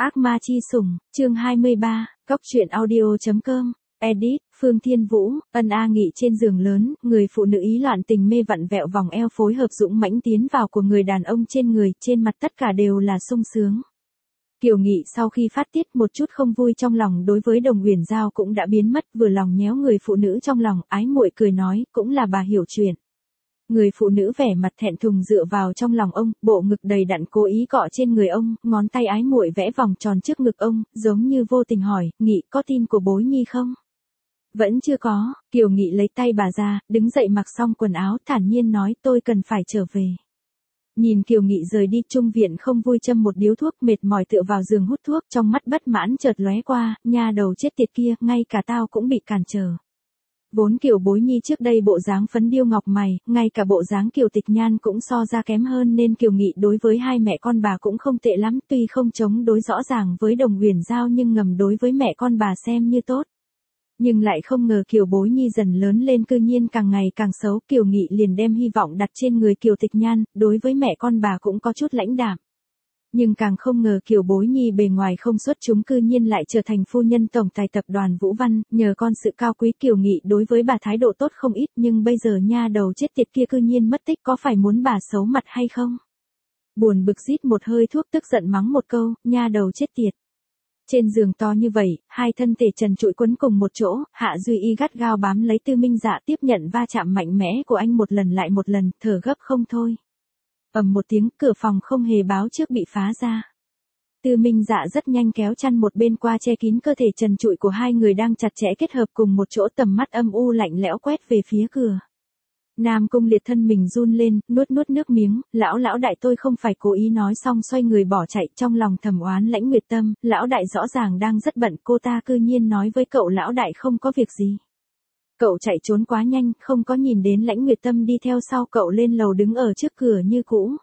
Ác ma chi sủng, chương 23, Cóc truyện audio.com, edit, Phương Thiên Vũ, ân a nghị trên giường lớn, người phụ nữ ý loạn tình mê vặn vẹo vòng eo phối hợp dũng mãnh tiến vào của người đàn ông trên người, trên mặt tất cả đều là sung sướng. Kiều Nghị sau khi phát tiết một chút không vui trong lòng đối với Đồng Uyển Giao cũng đã biến mất, vừa lòng nhéo người phụ nữ trong lòng, ái muội cười nói, cũng là bà hiểu chuyện. Người phụ nữ vẻ mặt thẹn thùng dựa vào trong lòng ông, bộ ngực đầy đặn cố ý cọ trên người ông, ngón tay ái muội vẽ vòng tròn trước ngực ông, giống như vô tình hỏi, Nghị có tin của bối nhi không? Vẫn chưa có, Kiều Nghị lấy tay bà ra, đứng dậy mặc xong quần áo, thản nhiên nói tôi cần phải trở về. Nhìn Kiều Nghị rời đi, Trung Viện không vui châm một điếu thuốc, mệt mỏi tựa vào giường hút thuốc, trong mắt bất mãn chợt lóe qua, nha đầu chết tiệt kia, ngay cả tao cũng bị cản trở. Vốn Kiều Bối Nhi trước đây bộ dáng phấn điêu ngọc mày, ngay cả bộ dáng Kiều Tịch Nhan cũng so ra kém hơn, nên Kiều Nghị đối với hai mẹ con bà cũng không tệ lắm, tuy không chống đối rõ ràng với Đồng Uyển Giao nhưng ngầm đối với mẹ con bà xem như tốt. Nhưng lại không ngờ Kiều Bối Nhi dần lớn lên cư nhiên càng ngày càng xấu, Kiều Nghị liền đem hy vọng đặt trên người Kiều Tịch Nhan, đối với mẹ con bà cũng có chút lãnh đạm. Nhưng càng không ngờ Kiều Bối Nhi bề ngoài không xuất chúng cư nhiên lại trở thành phu nhân tổng tài tập đoàn Vũ Văn, nhờ con sự cao quý Kiều Nghị đối với bà thái độ tốt không ít, nhưng bây giờ nha đầu chết tiệt kia cư nhiên mất tích, có phải muốn bà xấu mặt hay không? Buồn bực rít một hơi thuốc, tức giận mắng một câu, nha đầu chết tiệt. Trên giường to như vậy, hai thân thể trần trụi quấn cùng một chỗ, Hạ Duy Y gắt gao bám lấy Tư Minh Dạ, tiếp nhận va chạm mạnh mẽ của anh một lần lại một lần, thở gấp không thôi. Ầm một tiếng, cửa phòng không hề báo trước bị phá ra. Tư Minh Dạ rất nhanh kéo chăn một bên qua che kín cơ thể trần trụi của hai người đang chặt chẽ kết hợp cùng một chỗ, tầm mắt âm u lạnh lẽo quét về phía cửa. Nam Cung Liệt thân mình run lên, nuốt nước miếng, lão đại tôi không phải cố ý, nói xong xoay người bỏ chạy, trong lòng thầm oán Lãnh Nguyệt Tâm, lão đại rõ ràng đang rất bận, cô ta cư nhiên nói với cậu lão đại không có việc gì. Cậu chạy trốn quá nhanh, không có nhìn đến Lãnh Nguyệt Tâm đi theo sau cậu lên lầu đứng ở trước cửa như cũ.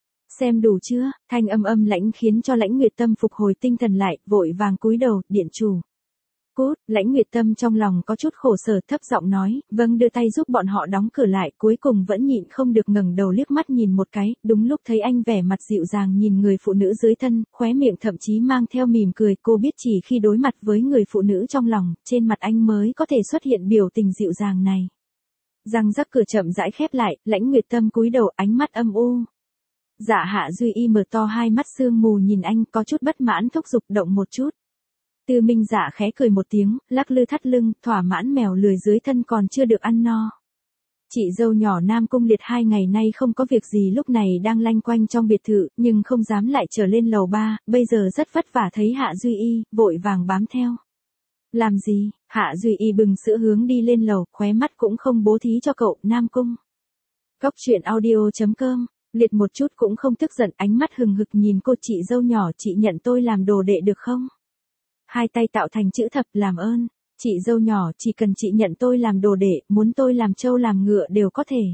Xem đủ chưa, thanh âm lãnh khiến cho Lãnh Nguyệt Tâm phục hồi tinh thần lại, vội vàng cúi đầu, điện chủ. Cút, Lãnh Nguyệt Tâm trong lòng có chút khổ sở, thấp giọng nói, vâng, đưa tay giúp bọn họ đóng cửa lại, cuối cùng vẫn nhịn không được ngẩng đầu liếc mắt nhìn một cái, đúng lúc thấy anh vẻ mặt dịu dàng nhìn người phụ nữ dưới thân, khóe miệng thậm chí mang theo mỉm cười, cô biết chỉ khi đối mặt với người phụ nữ trong lòng, trên mặt anh mới có thể xuất hiện biểu tình dịu dàng này. Răng rắc, cửa chậm rãi khép lại, Lãnh Nguyệt Tâm cúi đầu, ánh mắt âm u. Dạ Hạ Duy Y mở to hai mắt sương mù nhìn anh, có chút bất mãn thúc giục động một chút. Tư Minh Dạ khẽ cười một tiếng, lắc lư thắt lưng, thỏa mãn mèo lười dưới thân còn chưa được ăn no. Chị dâu nhỏ Nam Cung Liệt 2 ngày nay không có việc gì, lúc này đang lanh quanh trong biệt thự, nhưng không dám lại trở lên lầu 3, bây giờ rất vất vả thấy Hạ Duy Y, vội vàng bám theo. Làm gì? Hạ Duy Y bừng sữa hướng đi lên lầu, khóe mắt cũng không bố thí cho cậu, Nam Cung. Cóc truyện audio.com, Liệt một chút cũng không tức giận, ánh mắt hừng hực nhìn cô, chị dâu nhỏ, chị nhận tôi làm đồ đệ được không? Hai tay tạo thành chữ thập, làm ơn. Chị dâu nhỏ, chỉ cần chị nhận tôi làm đồ đệ, muốn tôi làm trâu làm ngựa đều có thể.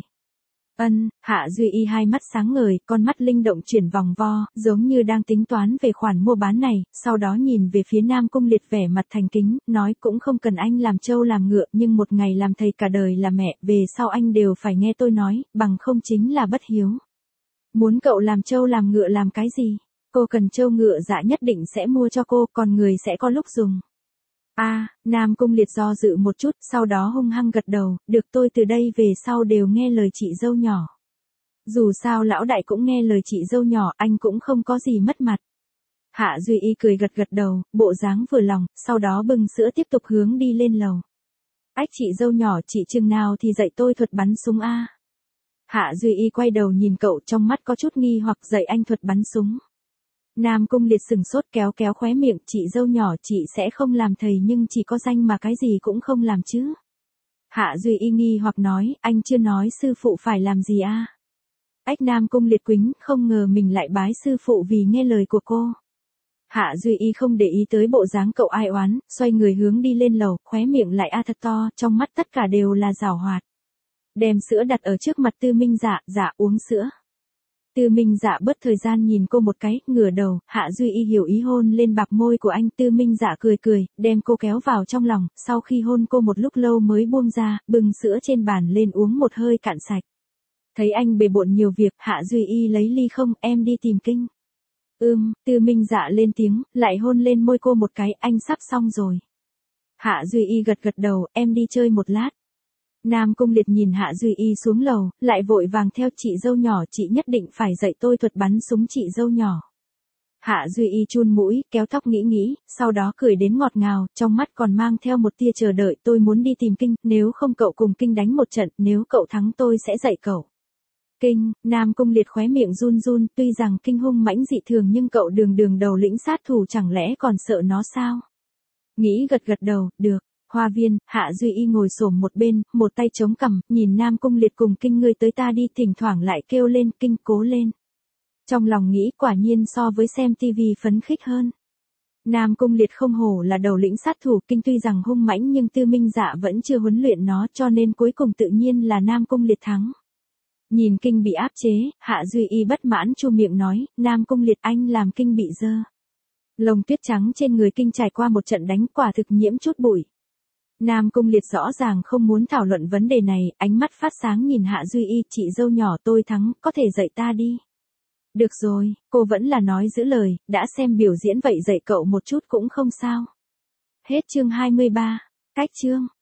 Ân, Hạ Duy Y hai mắt sáng ngời, con mắt linh động chuyển vòng vo, giống như đang tính toán về khoản mua bán này, sau đó nhìn về phía Nam Cung Liệt vẻ mặt thành kính, nói cũng không cần anh làm trâu làm ngựa, nhưng một ngày làm thầy cả đời là mẹ, về sau anh đều phải nghe tôi nói, bằng không chính là bất hiếu. Muốn cậu làm trâu làm ngựa làm cái gì? Cô cần trâu ngựa dạ nhất định sẽ mua cho cô, còn người sẽ có lúc dùng. Nam Cung Liệt do dự một chút, sau đó hung hăng gật đầu, được, tôi từ đây về sau đều nghe lời chị dâu nhỏ. Dù sao lão đại cũng nghe lời chị dâu nhỏ, anh cũng không có gì mất mặt. Hạ Duy Y cười gật đầu, bộ dáng vừa lòng, sau đó bưng sữa tiếp tục hướng đi lên lầu. Ách, chị dâu nhỏ, chị chừng nào thì dạy tôi thuật bắn súng a? Hạ Duy Y quay đầu nhìn cậu, trong mắt có chút nghi hoặc, dạy anh thuật bắn súng. Nam Cung Liệt sừng sốt, kéo khóe miệng, chị dâu nhỏ, chị sẽ không làm thầy nhưng chỉ có danh mà cái gì cũng không làm chứ. Hạ Duy Y nghi hoặc nói, anh chưa nói sư phụ phải làm gì a? Ách, Nam Cung Liệt quính, không ngờ mình lại bái sư phụ vì nghe lời của cô. Hạ Duy Y không để ý tới bộ dáng cậu ai oán, xoay người hướng đi lên lầu, khóe miệng lại thật to, trong mắt tất cả đều là giảo hoạt. Đem sữa đặt ở trước mặt Tư Minh Dạ, dạ uống sữa. Tư Minh Dạ bớt thời gian nhìn cô một cái, ngửa đầu, Hạ Duy Y hiểu ý hôn lên bạc môi của anh, Tư Minh Dạ cười, đem cô kéo vào trong lòng, sau khi hôn cô một lúc lâu mới buông ra, bưng sữa trên bàn lên uống một hơi cạn sạch. Thấy anh bề bộn nhiều việc, Hạ Duy Y lấy ly không, em đi tìm kinh. Tư Minh Dạ lên tiếng, lại hôn lên môi cô một cái, anh sắp xong rồi. Hạ Duy Y gật gật đầu, em đi chơi một lát. Nam Cung Liệt nhìn Hạ Duy Y xuống lầu, lại vội vàng theo chị dâu nhỏ, chị nhất định phải dạy tôi thuật bắn súng chị dâu nhỏ. Hạ Duy Y chun mũi, kéo tóc nghĩ, sau đó cười đến ngọt ngào, trong mắt còn mang theo một tia chờ đợi, tôi muốn đi tìm Kinh, nếu không cậu cùng Kinh đánh một trận, nếu cậu thắng tôi sẽ dạy cậu. Kinh, Nam Cung Liệt khóe miệng run run, tuy rằng Kinh hung mãnh dị thường nhưng cậu đường đầu lĩnh sát thủ chẳng lẽ còn sợ nó sao? Nghĩ gật gật đầu, được. Hoa viên, Hạ Duy Y ngồi xổm một bên, một tay chống cằm, nhìn Nam Cung Liệt cùng Kinh ngươi tới ta đi, thỉnh thoảng lại kêu lên, Kinh cố lên. Trong lòng nghĩ quả nhiên so với xem tivi phấn khích hơn. Nam Cung Liệt không hổ là đầu lĩnh sát thủ, Kinh tuy rằng hung mãnh nhưng Tư Minh Dạ vẫn chưa huấn luyện nó, cho nên cuối cùng tự nhiên là Nam Cung Liệt thắng. Nhìn Kinh bị áp chế, Hạ Duy Y bất mãn chu miệng nói, Nam Cung Liệt anh làm Kinh bị dơ. Lông tuyết trắng trên người Kinh trải qua một trận đánh quả thực nhiễm chút bụi. Nam Cung Liệt rõ ràng không muốn thảo luận vấn đề này, ánh mắt phát sáng nhìn Hạ Duy Y, chị dâu nhỏ tôi thắng, có thể dạy ta đi. Được rồi, cô vẫn là nói giữ lời, đã xem biểu diễn vậy dạy cậu một chút cũng không sao. Hết chương 23, cách chương.